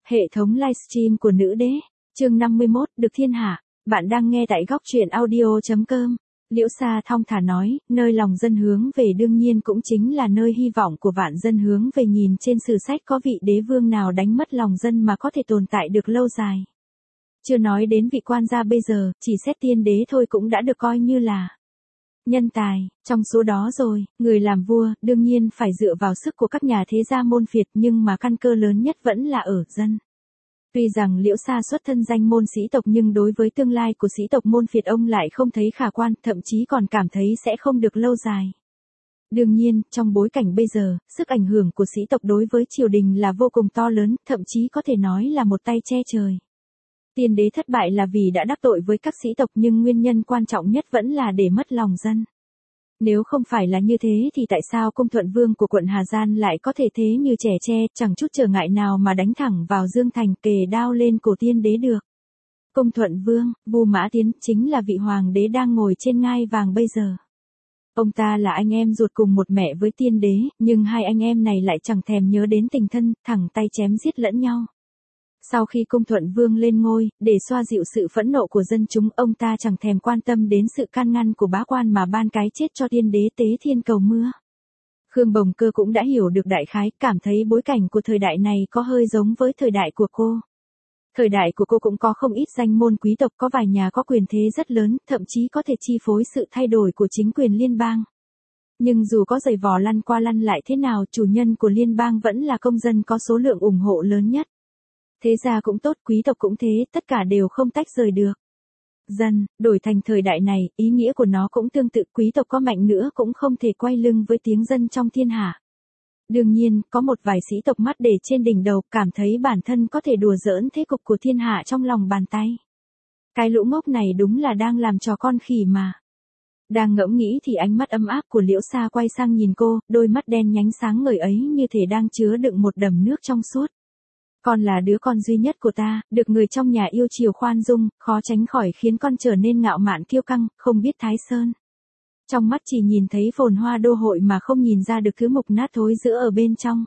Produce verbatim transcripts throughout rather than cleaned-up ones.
Hệ thống livestream của nữ đế, chương năm mươi mốt, được thiên hạ. Bạn đang nghe tại góc truyện audio chấm com. Liễu Sa thong thả nói, nơi lòng dân hướng về đương nhiên cũng chính là nơi hy vọng của vạn dân hướng về. Nhìn trên sử sách có vị đế vương nào đánh mất lòng dân mà có thể tồn tại được lâu dài. Chưa nói đến vị quan gia bây giờ, chỉ xét tiên đế thôi cũng đã được coi như là nhân tài. Trong số đó rồi, người làm vua, đương nhiên phải dựa vào sức của các nhà thế gia môn phiệt, nhưng mà căn cơ lớn nhất vẫn là ở dân. Tuy rằng Liễu Sa xuất thân danh môn sĩ tộc nhưng đối với tương lai của sĩ tộc môn phiệt ông lại không thấy khả quan, thậm chí còn cảm thấy sẽ không được lâu dài. Đương nhiên, trong bối cảnh bây giờ, sức ảnh hưởng của sĩ tộc đối với triều đình là vô cùng to lớn, thậm chí có thể nói là một tay che trời. Tiên đế thất bại là vì đã đắc tội với các sĩ tộc, nhưng nguyên nhân quan trọng nhất vẫn là để mất lòng dân. Nếu không phải là như thế thì tại sao Cung Thuận Vương của quận Hà Giang lại có thể thế như trẻ tre, chẳng chút trở ngại nào mà đánh thẳng vào Dương Thành, kề đao lên cổ tiên đế được. Cung Thuận Vương, Vu Mã Tiến, chính là vị hoàng đế đang ngồi trên ngai vàng bây giờ. Ông ta là anh em ruột cùng một mẹ với tiên đế, nhưng hai anh em này lại chẳng thèm nhớ đến tình thân, thẳng tay chém giết lẫn nhau. Sau khi Cung Thuận Vương lên ngôi, để xoa dịu sự phẫn nộ của dân chúng, ông ta chẳng thèm quan tâm đến sự can ngăn của bá quan mà ban cái chết cho tiên đế tế thiên cầu mưa. Khương Bồng Cơ cũng đã hiểu được đại khái, cảm thấy bối cảnh của thời đại này có hơi giống với thời đại của cô. Thời đại của cô cũng có không ít danh môn quý tộc, có vài nhà có quyền thế rất lớn, thậm chí có thể chi phối sự thay đổi của chính quyền liên bang. Nhưng dù có giày vò lăn qua lăn lại thế nào, chủ nhân của liên bang vẫn là công dân có số lượng ủng hộ lớn nhất. Thế gia cũng tốt, quý tộc cũng thế, tất cả đều không tách rời được. Dân, đổi thành thời đại này, ý nghĩa của nó cũng tương tự, quý tộc có mạnh nữa cũng không thể quay lưng với tiếng dân trong thiên hạ. Đương nhiên, có một vài sĩ tộc mắt để trên đỉnh đầu, cảm thấy bản thân có thể đùa giỡn thế cục của thiên hạ trong lòng bàn tay. Cái lũ ngốc này đúng là đang làm trò con khỉ mà. Đang ngẫm nghĩ thì ánh mắt ấm áp của Liễu Sa quay sang nhìn cô, đôi mắt đen nhánh sáng ngời ấy như thể đang chứa đựng một đầm nước trong suốt. Con là đứa con duy nhất của ta, được người trong nhà yêu chiều khoan dung, khó tránh khỏi khiến con trở nên ngạo mạn kiêu căng, không biết thái sơn. Trong mắt chỉ nhìn thấy phồn hoa đô hội mà không nhìn ra được thứ mục nát thối giữa ở bên trong.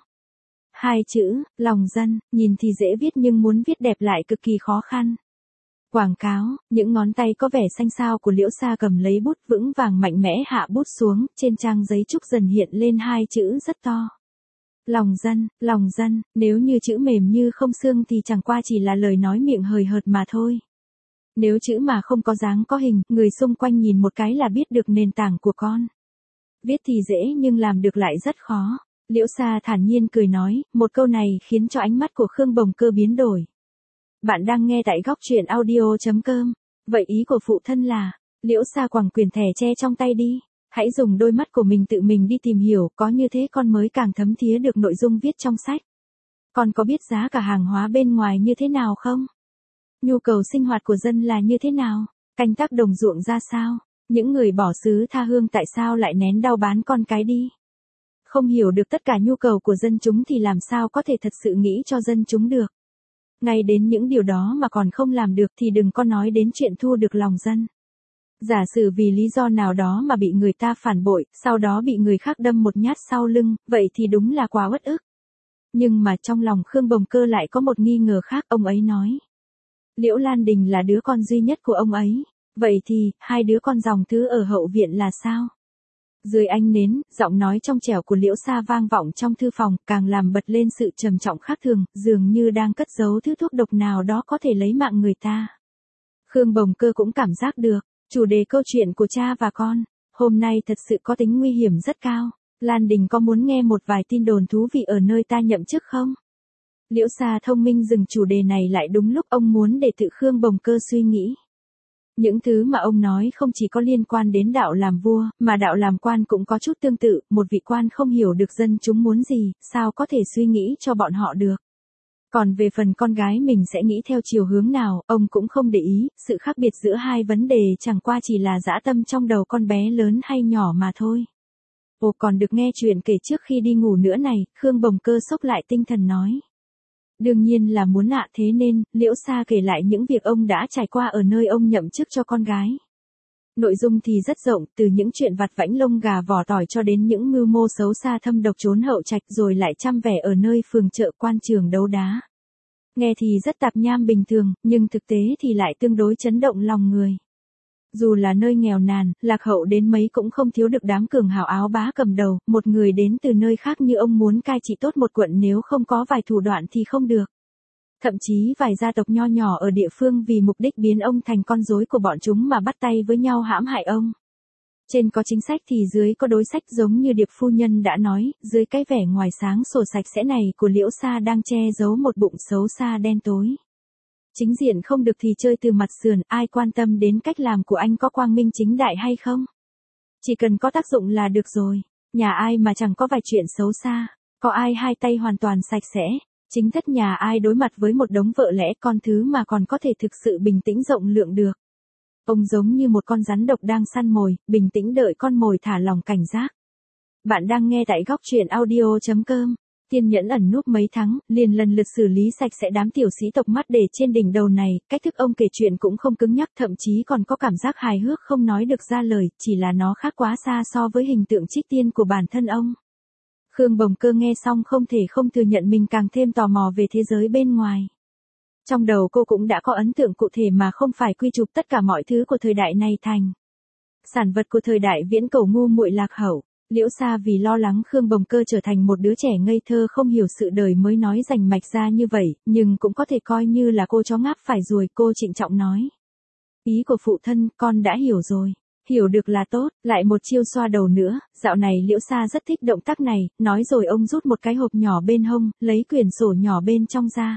Hai chữ, lòng dân, nhìn thì dễ viết nhưng muốn viết đẹp lại cực kỳ khó khăn. Quảng cáo, những ngón tay có vẻ xanh xao của Liễu Sa cầm lấy bút vững vàng mạnh mẽ hạ bút xuống, trên trang giấy trúc dần hiện lên hai chữ rất to. Lòng dân, lòng dân, nếu như chữ mềm như không xương thì chẳng qua chỉ là lời nói miệng hời hợt mà thôi. Nếu chữ mà không có dáng có hình, người xung quanh nhìn một cái là biết được nền tảng của con. Viết thì dễ nhưng làm được lại rất khó. Liễu Sa thản nhiên cười nói, một câu này khiến cho ánh mắt của Khương Bồng Cơ biến đổi. Bạn đang nghe tại góc truyện audio chấm com. Vậy ý của phụ thân là, Liễu Sa quẳng quyển thẻ tre trong tay đi. Hãy dùng đôi mắt của mình tự mình đi tìm hiểu, có như thế con mới càng thấm thía được nội dung viết trong sách. Con có biết giá cả hàng hóa bên ngoài như thế nào không? Nhu cầu sinh hoạt của dân là như thế nào? Canh tác đồng ruộng ra sao? Những người bỏ xứ tha hương tại sao lại nén đau bán con cái đi? Không hiểu được tất cả nhu cầu của dân chúng thì làm sao có thể thật sự nghĩ cho dân chúng được? Ngay đến những điều đó mà còn không làm được thì đừng có nói đến chuyện thu được lòng dân. Giả sử vì lý do nào đó mà bị người ta phản bội, sau đó bị người khác đâm một nhát sau lưng, vậy thì đúng là quá uất ức. Nhưng mà trong lòng Khương Bồng Cơ lại có một nghi ngờ khác, ông ấy nói. Liễu Lan Đình là đứa con duy nhất của ông ấy, vậy thì, hai đứa con dòng thứ ở hậu viện là sao? Dưới ánh nến, giọng nói trong trẻo của Liễu Sa vang vọng trong thư phòng, càng làm bật lên sự trầm trọng khác thường, dường như đang cất giấu thứ thuốc độc nào đó có thể lấy mạng người ta. Khương Bồng Cơ cũng cảm giác được. Chủ đề câu chuyện của cha và con, hôm nay thật sự có tính nguy hiểm rất cao. Lan Đình có muốn nghe một vài tin đồn thú vị ở nơi ta nhậm chức không? Liễu Sa thông minh dừng chủ đề này lại đúng lúc ông muốn để tự Khương Bồng Cơ suy nghĩ. Những thứ mà ông nói không chỉ có liên quan đến đạo làm vua, mà đạo làm quan cũng có chút tương tự, một vị quan không hiểu được dân chúng muốn gì, sao có thể suy nghĩ cho bọn họ được. Còn về phần con gái mình sẽ nghĩ theo chiều hướng nào, ông cũng không để ý, sự khác biệt giữa hai vấn đề chẳng qua chỉ là dã tâm trong đầu con bé lớn hay nhỏ mà thôi. Ồ, còn được nghe chuyện kể trước khi đi ngủ nữa này, Khương Bồng Cơ sốc lại tinh thần nói. Đương nhiên là muốn ạ, thế nên, Liễu Sa kể lại những việc ông đã trải qua ở nơi ông nhậm chức cho con gái. Nội dung thì rất rộng, từ những chuyện vặt vãnh lông gà vỏ tỏi cho đến những mưu mô xấu xa thâm độc trốn hậu trạch, rồi lại chăm vẻ ở nơi phường chợ quan trường đấu đá. Nghe thì rất tạp nham bình thường, nhưng thực tế thì lại tương đối chấn động lòng người. Dù là nơi nghèo nàn, lạc hậu đến mấy cũng không thiếu được đám cường hào áo bá cầm đầu, một người đến từ nơi khác như ông muốn cai trị tốt một quận nếu không có vài thủ đoạn thì không được. Thậm chí vài gia tộc nho nhỏ ở địa phương vì mục đích biến ông thành con rối của bọn chúng mà bắt tay với nhau hãm hại ông. Trên có chính sách thì dưới có đối sách, giống như Điệp phu nhân đã nói, dưới cái vẻ ngoài sáng sủa sạch sẽ này của Liễu Sa đang che giấu một bụng xấu xa đen tối. Chính diện không được thì chơi từ mặt sườn, ai quan tâm đến cách làm của anh có quang minh chính đại hay không? Chỉ cần có tác dụng là được rồi. Nhà ai mà chẳng có vài chuyện xấu xa, có ai hai tay hoàn toàn sạch sẽ. Chính thất nhà ai đối mặt với một đống vợ lẽ con thứ mà còn có thể thực sự bình tĩnh rộng lượng được. Ông giống như một con rắn độc đang săn mồi, bình tĩnh đợi con mồi thả lòng cảnh giác. Bạn đang nghe tại góc truyện audio chấm com. Tiên nhẫn ẩn núp mấy tháng, liền lần lượt xử lý sạch sẽ đám tiểu sĩ tộc mắt để trên đỉnh đầu này, cách thức ông kể chuyện cũng không cứng nhắc, thậm chí còn có cảm giác hài hước không nói được ra lời, chỉ là nó khác quá xa so với hình tượng trích tiên của bản thân ông. Khương Bồng Cơ nghe xong không thể không thừa nhận mình càng thêm tò mò về thế giới bên ngoài. Trong đầu cô cũng đã có ấn tượng cụ thể mà không phải quy chụp tất cả mọi thứ của thời đại này thành sản vật của thời đại viễn cổ ngu muội lạc hậu. Liễu Sa vì lo lắng Khương Bồng Cơ trở thành một đứa trẻ ngây thơ không hiểu sự đời mới nói rành mạch ra như vậy, nhưng cũng có thể coi như là cô chó ngáp phải ruồi, cô trịnh trọng nói. Ý của phụ thân, con đã hiểu rồi. Hiểu được là tốt, lại một chiêu xoa đầu nữa, dạo này Liễu Sa rất thích động tác này, nói rồi ông rút một cái hộp nhỏ bên hông, lấy quyển sổ nhỏ bên trong ra.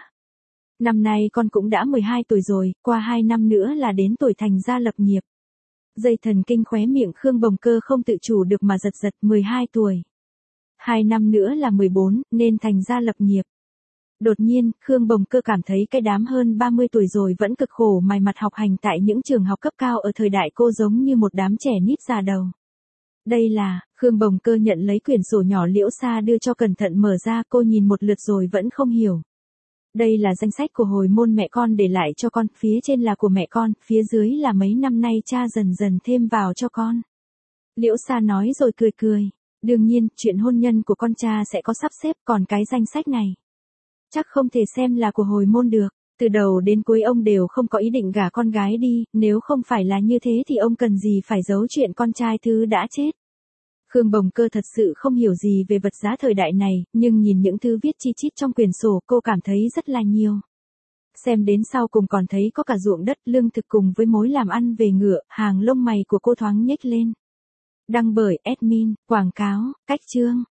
Năm nay con cũng đã mười hai tuổi rồi, qua hai năm nữa là đến tuổi thành gia lập nghiệp. Dây thần kinh khóe miệng Khương Bồng Cơ không tự chủ được mà giật giật, mười hai tuổi. Hai năm nữa là mười bốn, nên thành gia lập nghiệp. Đột nhiên, Khương Bồng Cơ cảm thấy cái đám hơn ba mươi tuổi rồi vẫn cực khổ mài mặt học hành tại những trường học cấp cao ở thời đại cô giống như một đám trẻ nít già đầu. Đây là, Khương Bồng Cơ nhận lấy quyển sổ nhỏ Liễu Sa đưa cho cẩn thận mở ra, cô nhìn một lượt rồi vẫn không hiểu. Đây là danh sách của hồi môn mẹ con để lại cho con, phía trên là của mẹ con, phía dưới là mấy năm nay cha dần dần thêm vào cho con. Liễu Sa nói rồi cười cười. Đương nhiên, chuyện hôn nhân của con cha sẽ có sắp xếp, còn cái danh sách này chắc không thể xem là của hồi môn được. Từ đầu đến cuối ông đều không có ý định gả con gái đi, nếu không phải là như thế thì ông cần gì phải giấu chuyện con trai thứ đã chết. Khương Bồng Cơ thật sự không hiểu gì về vật giá thời đại này, nhưng nhìn những thứ viết chi chít trong quyển sổ cô cảm thấy rất là nhiều. Xem đến sau cùng còn thấy có cả ruộng đất, lương thực cùng với mối làm ăn về ngựa, hàng lông mày của cô thoáng nhếch lên. Đăng bởi admin, quảng cáo, cách chương.